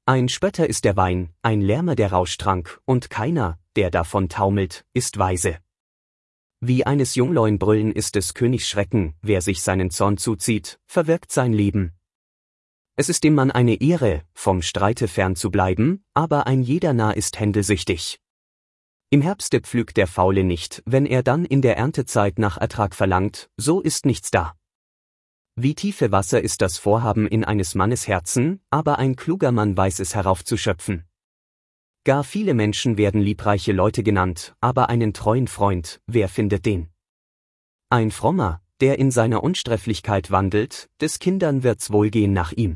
Ein Spötter ist der Wein, ein Lärmer der Rauschtrank, und keiner, der davon taumelt, ist weise. Wie eines Jungleun brüllen ist des Königs Schrecken, wer sich seinen Zorn zuzieht, verwirkt sein Leben. Es ist dem Mann eine Ehre, vom Streite fern zu bleiben, aber ein jeder Narr ist händelsüchtig. Im Herbste pflügt der Faule nicht, wenn er dann in der Erntezeit nach Ertrag verlangt, so ist nichts da. Wie tiefe Wasser ist das Vorhaben in eines Mannes Herzen, aber ein kluger Mann weiß es heraufzuschöpfen. Gar viele Menschen werden liebreiche Leute genannt, aber einen treuen Freund, wer findet den? Ein Frommer, der in seiner Unsträflichkeit wandelt, des Kindern wird's wohlgehen nach ihm.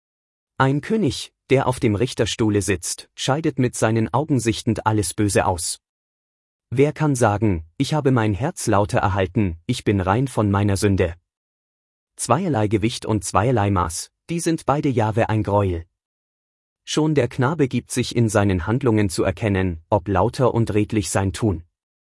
Ein König, der auf dem Richterstuhle sitzt, scheidet mit seinen Augen sichtend alles Böse aus. Wer kann sagen, ich habe mein Herz lauter erhalten, ich bin rein von meiner Sünde? Zweierlei Gewicht und zweierlei Maß, die sind beide Jahwe ein Greuel. Schon der Knabe gibt sich in seinen Handlungen zu erkennen, ob lauter und redlich sein Tun.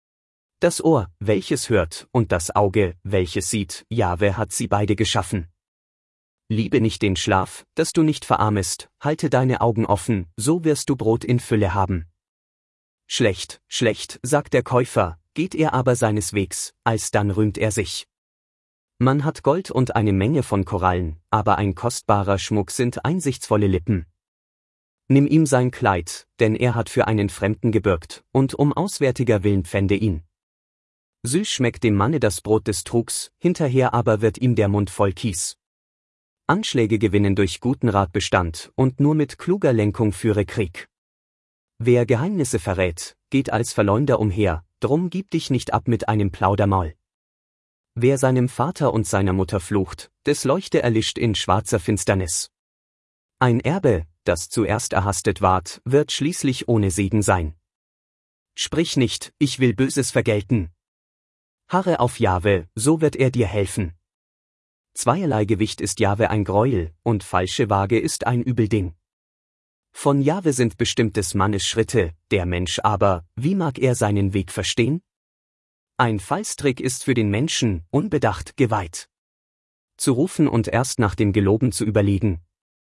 Das Ohr, welches hört, und das Auge, welches sieht, Jahwe hat sie beide geschaffen. Liebe nicht den Schlaf, dass du nicht verarmest, halte deine Augen offen, so wirst du Brot in Fülle haben. Schlecht, schlecht, sagt der Käufer, geht er aber seines Wegs, alsdann rühmt er sich. Man hat Gold und eine Menge von Korallen, aber ein kostbarer Schmuck sind einsichtsvolle Lippen. Nimm ihm sein Kleid, denn er hat für einen Fremden gebürgt, und um auswärtiger Willen pfände ihn. Süß schmeckt dem Manne das Brot des Trugs, hinterher aber wird ihm der Mund voll Kies. Anschläge gewinnen durch guten Rat Bestand, und nur mit kluger Lenkung führe Krieg. Wer Geheimnisse verrät, geht als Verleumder umher, drum gib dich nicht ab mit einem Plaudermaul. Wer seinem Vater und seiner Mutter flucht, des Leuchte erlischt in schwarzer Finsternis. Ein Erbe, das zuerst erhastet ward, wird schließlich ohne Segen sein. Sprich nicht, ich will Böses vergelten. Harre auf Jahwe, so wird er dir helfen. Zweierlei Gewicht ist Jahwe ein Greuel, und falsche Waage ist ein Übelding. Von Jahwe sind bestimmt des Mannes Schritte, der Mensch aber, wie mag er seinen Weg verstehen? Ein Fallstrick ist für den Menschen, unbedacht, geweiht. Zu rufen und erst nach dem Geloben zu überlegen.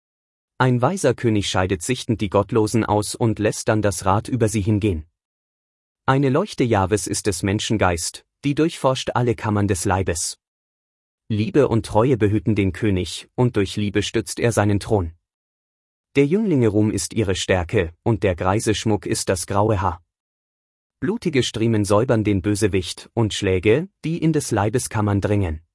Ein weiser König scheidet sichtend die Gottlosen aus und lässt dann das Rad über sie hingehen. Eine Leuchte Jahwes ist des Menschen Geist, die durchforscht alle Kammern des Leibes. Liebe und Treue behüten den König, und durch Liebe stützt er seinen Thron. Der Jünglinge Ruhm ist ihre Stärke, und der Greise Schmuck ist das graue Haar. Blutige Striemen säubern den Bösewicht, und Schläge, die in des Leibes Kammern dringen.